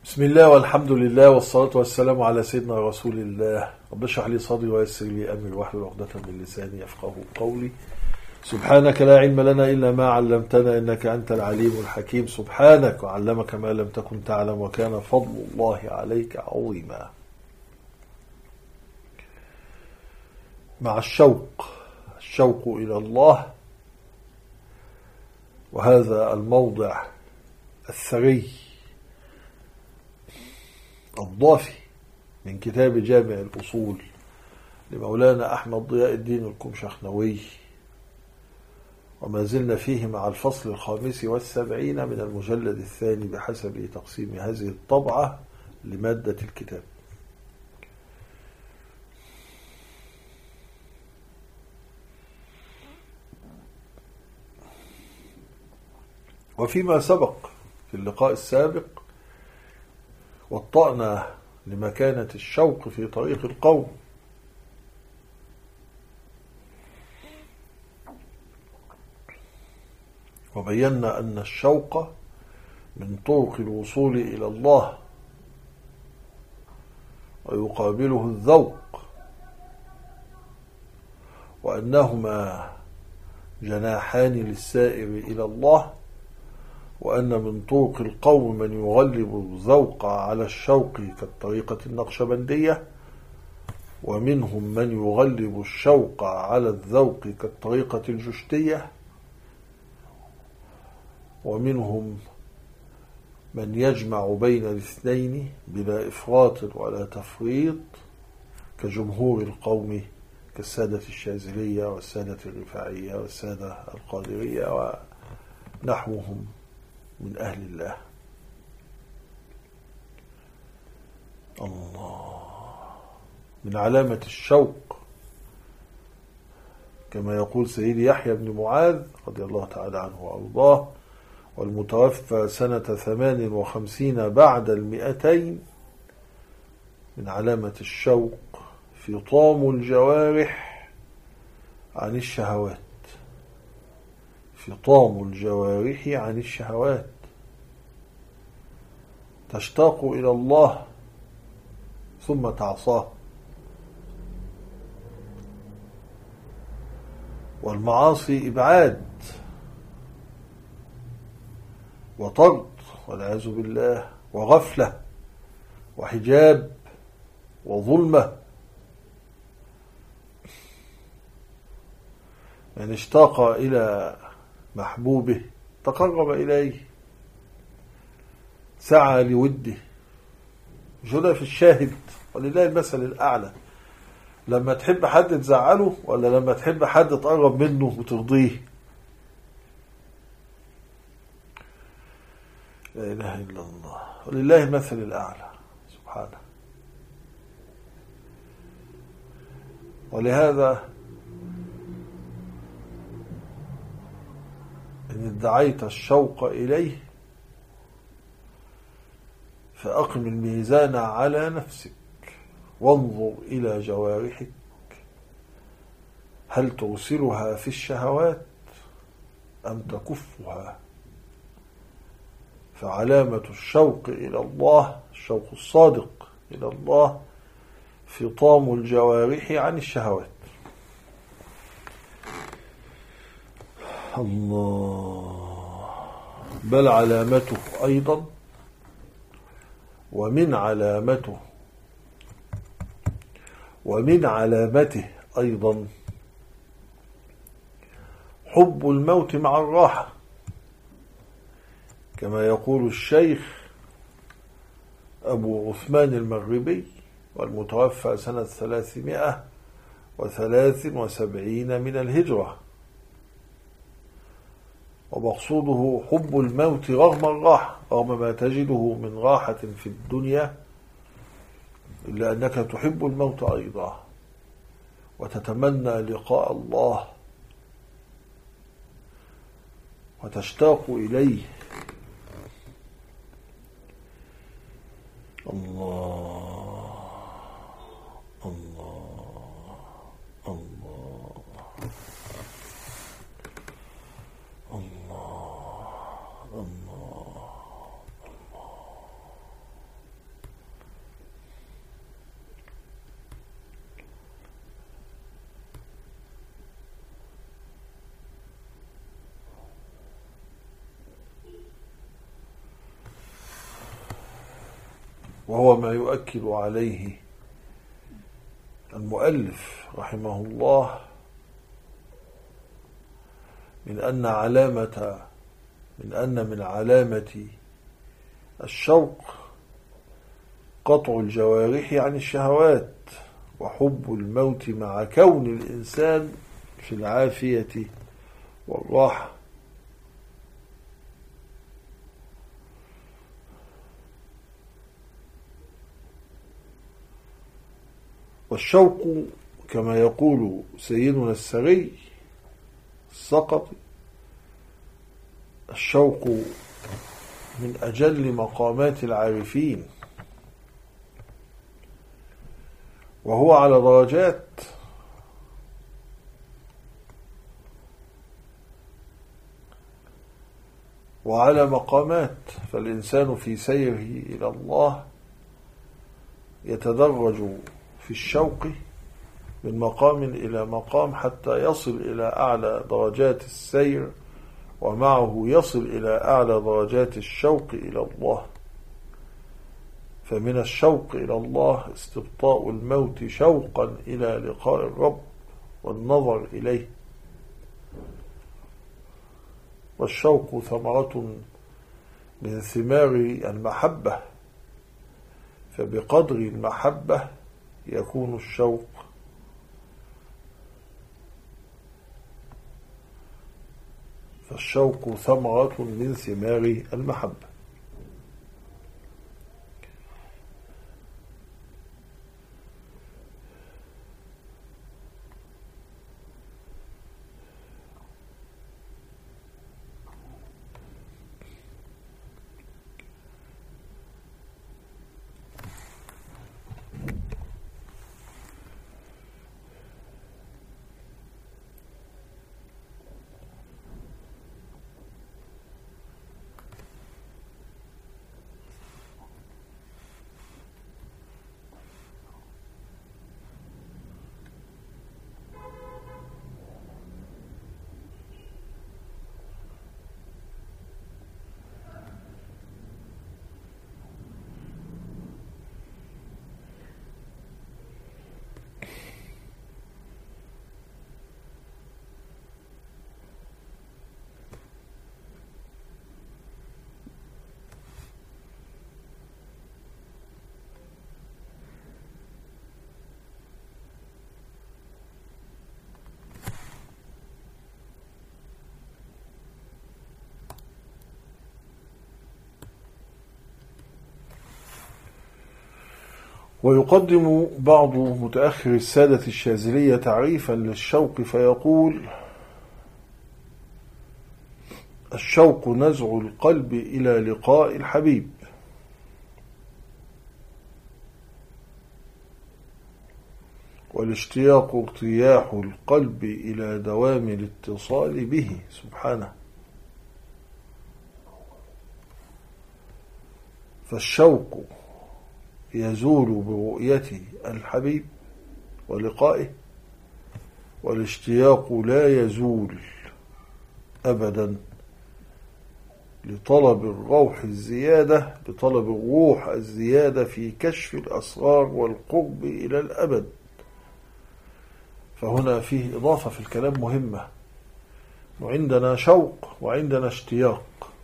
بسم الله والحمد لله والصلاة والسلام على سيدنا رسول الله. رب اشرح لي صدري ويسر لي أمري واحلل عقدة من لساني يفقهوا قولي. سبحانك لا علم لنا إلا ما علمتنا إنك أنت العليم الحكيم. سبحانك وعلمك ما لم تكن تعلم وكان فضل الله عليك عظيما. مع الشوق إلى الله، وهذا الموضع الثري الضافي من كتاب جامع الأصول لمولانا أحمد ضياء الدين الكمشخنوي، وما زلنا فيه مع الفصل 75 من المجلد الثاني بحسب تقسيم هذه الطبعة لمادة الكتاب. وفيما سبق في اللقاء السابق وطأنا لمكانة الشوق في طريق القوم، وبينا أن الشوق من طرق الوصول إلى الله، ويقابله الذوق، وأنهما جناحان للسائر إلى الله، وأن من طرق القوم من يغلب الذوق على الشوق كالطريقة النقشبندية، ومنهم من يغلب الشوق على الذوق كالطريقة الجشتية، ومنهم من يجمع بين الاثنين بلا إفراط ولا تفريط كجمهور القوم كالسادة الشاذلية والسادة الرفاعية والسادة القادرية ونحوهم من أهل الله. من علامة الشوق كما يقول سيدي يحيى بن معاذ رضي الله تعالى عنه وأرضاه، والمتوفى سنة 58 بعد 200، من علامة الشوق فطام الجوارح عن الشهوات. فطام الجوارح عن الشهوات، تشتاق إلى الله ثم تعصاه، والمعاصي إبعاد وطرد والعياذ بالله، وغفلة وحجاب وظلمة. من اشتاق إلى محبوبه تقرب إليه، سعى لوده. جدا في الشاهد، ولله المثل الأعلى. لما تحب حد تزعله ولا لما تحب حد تقرب منه وترضيه؟ لا إله إلا الله، ولله المثل الأعلى سبحانه. ولهذا إن ادعيت الشوق إليه فأقم الميزان على نفسك، وانظر إلى جوارحك هل ترسلها في الشهوات أم تكفها. فعلامة الشوق إلى الله، الشوق الصادق إلى الله، فطام الجوارح عن الشهوات. الله. بل علامته أيضا، ومن علامته أيضا حب الموت مع الراحة، كما يقول الشيخ أبو عثمان المغربي، والمتوفى سنة 373 من الهجرة. ومقصوده حب الموت رغم الراحة، رغم ما تجده من راحة في الدنيا، إلا أنك تحب الموت أيضا وتتمنى لقاء الله وتشتاق إليه. الله الله الله الله الله. وهو ما يؤكد عليه المؤلف رحمه الله من أن من علامة الشوق قطع الجوارح عن الشهوات وحب الموت مع كون الإنسان في العافية والراحة. والشوق كما يقول سيدنا السري السقطي: الشوق من أجل مقامات العارفين، وهو على درجات، وعلى مقامات، فالإنسان في سيره إلى الله يتدرج في الشوق من مقام إلى مقام حتى يصل إلى أعلى درجات السير، ومعه يصل إلى أعلى درجات الشوق إلى الله. فمن الشوق إلى الله استبطاء الموت شوقا إلى لقاء الرب والنظر إليه. والشوق ثمرة من ثمار المحبة، فبقدر المحبة يكون الشوق. فالشوق ثمرة من ثمار المحبة. ويقدم بعض متأخر السادة الشاذلية تعريفا للشوق فيقول: الشوق نزع القلب إلى لقاء الحبيب، والاشتياق ارتياح القلب إلى دوام الاتصال به سبحانه. فالشوق يزول برؤية الحبيب ولقائه، والاشتياق لا يزول أبدا لطلب الروح الزيادة في كشف الأسرار والقرب إلى الأبد. فهنا فيه إضافة في الكلام مهمة: وعندنا شوق وعندنا اشتياق.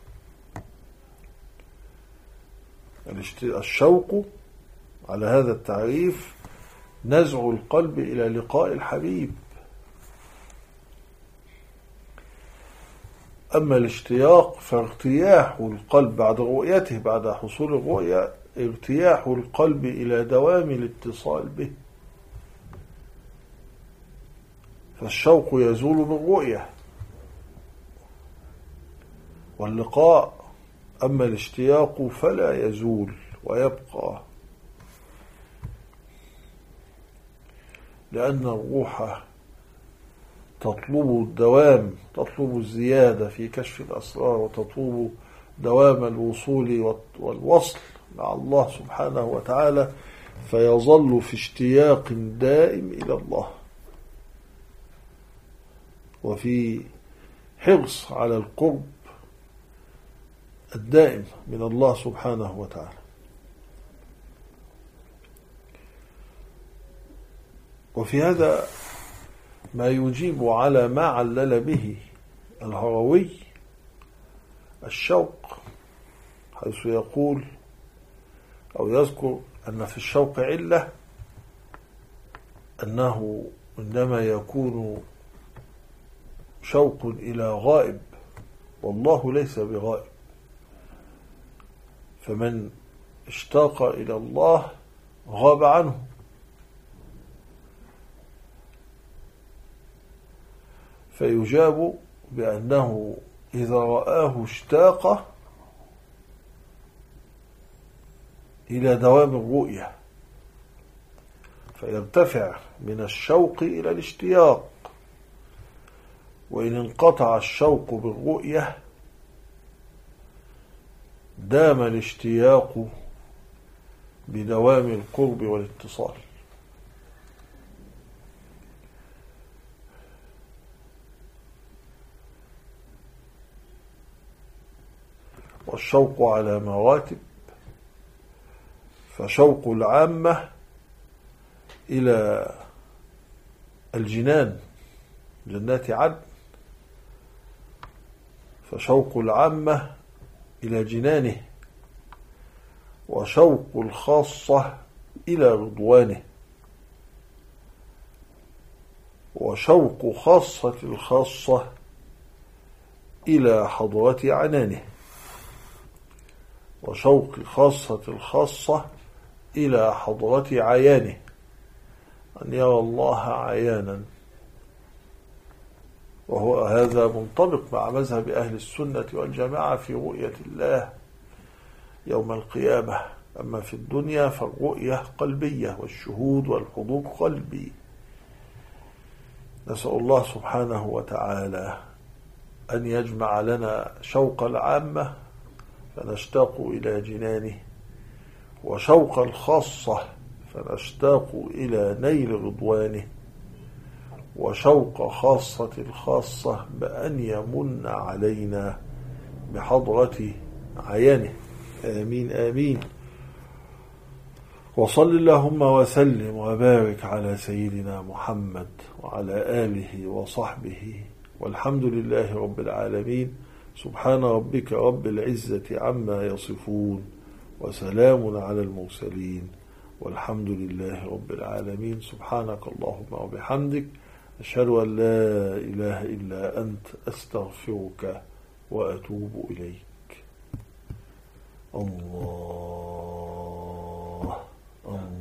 الشوق على هذا التعريف نزع القلب إلى لقاء الحبيب، أما الاشتياق فارتياح القلب بعد رؤيته، بعد حصول الرؤية، ارتياح القلب إلى دوام الاتصال به. فالشوق يزول بالرؤية واللقاء، أما الاشتياق فلا يزول ويبقى، لأن الروح تطلب الدوام، تطلب الزيادة في كشف الأسرار، وتطلب دوام الوصول والوصل مع الله سبحانه وتعالى، فيظل في اشتياق دائم إلى الله، وفي حرص على القرب الدائم من الله سبحانه وتعالى. وفي هذا ما يجيب على ما علل به الهروي الشوق، حيث يقول أو يذكر أن في الشوق علة، أنه عندما يكون شوق إلى غائب والله ليس بغائب، فمن اشتاق إلى الله غاب عنه، فيجاب بأنه إذا رآه اشتاق إلى دوام الرؤية، فيرتفع من الشوق إلى الاشتياق، وإن انقطع الشوق بالرؤية دام الاشتياق بدوام القرب والاتصال. والشوق على مراتب، فشوق العامة إلى الجنان جنات عدن، فشوق العامة إلى جنانه، وشوق الخاصة إلى رضوانه، وشوق خاصة الخاصة إلى حضرة عنانه، وشوق خاصة الخاصة إلى حضرة عيانه، أن يرى الله عيانا. وهو هذا منطبق مع مذهب أهل السنة والجماعة في رؤية الله يوم القيامة. أما في الدنيا فالرؤية قلبية، والشهود والحضور قلبي. نسأل الله سبحانه وتعالى أن يجمع لنا شوق العامة فنشتاق إلى جنانه، وشوق الخاصة فنشتاق إلى نيل رضوانه، وشوق خاصة الخاصة بأن يمن علينا بحضرة عيانه. آمين آمين. وصل اللهم وسلم وبارك على سيدنا محمد وعلى آله وصحبه، والحمد لله رب العالمين. سبحان ربك رب العزة عما يصفون، وسلام على المرسلين، والحمد لله رب العالمين. سبحانك اللهم وبحمدك، أشهد أن لا إله إلا أنت، أستغفرك وأتوب إليك. الله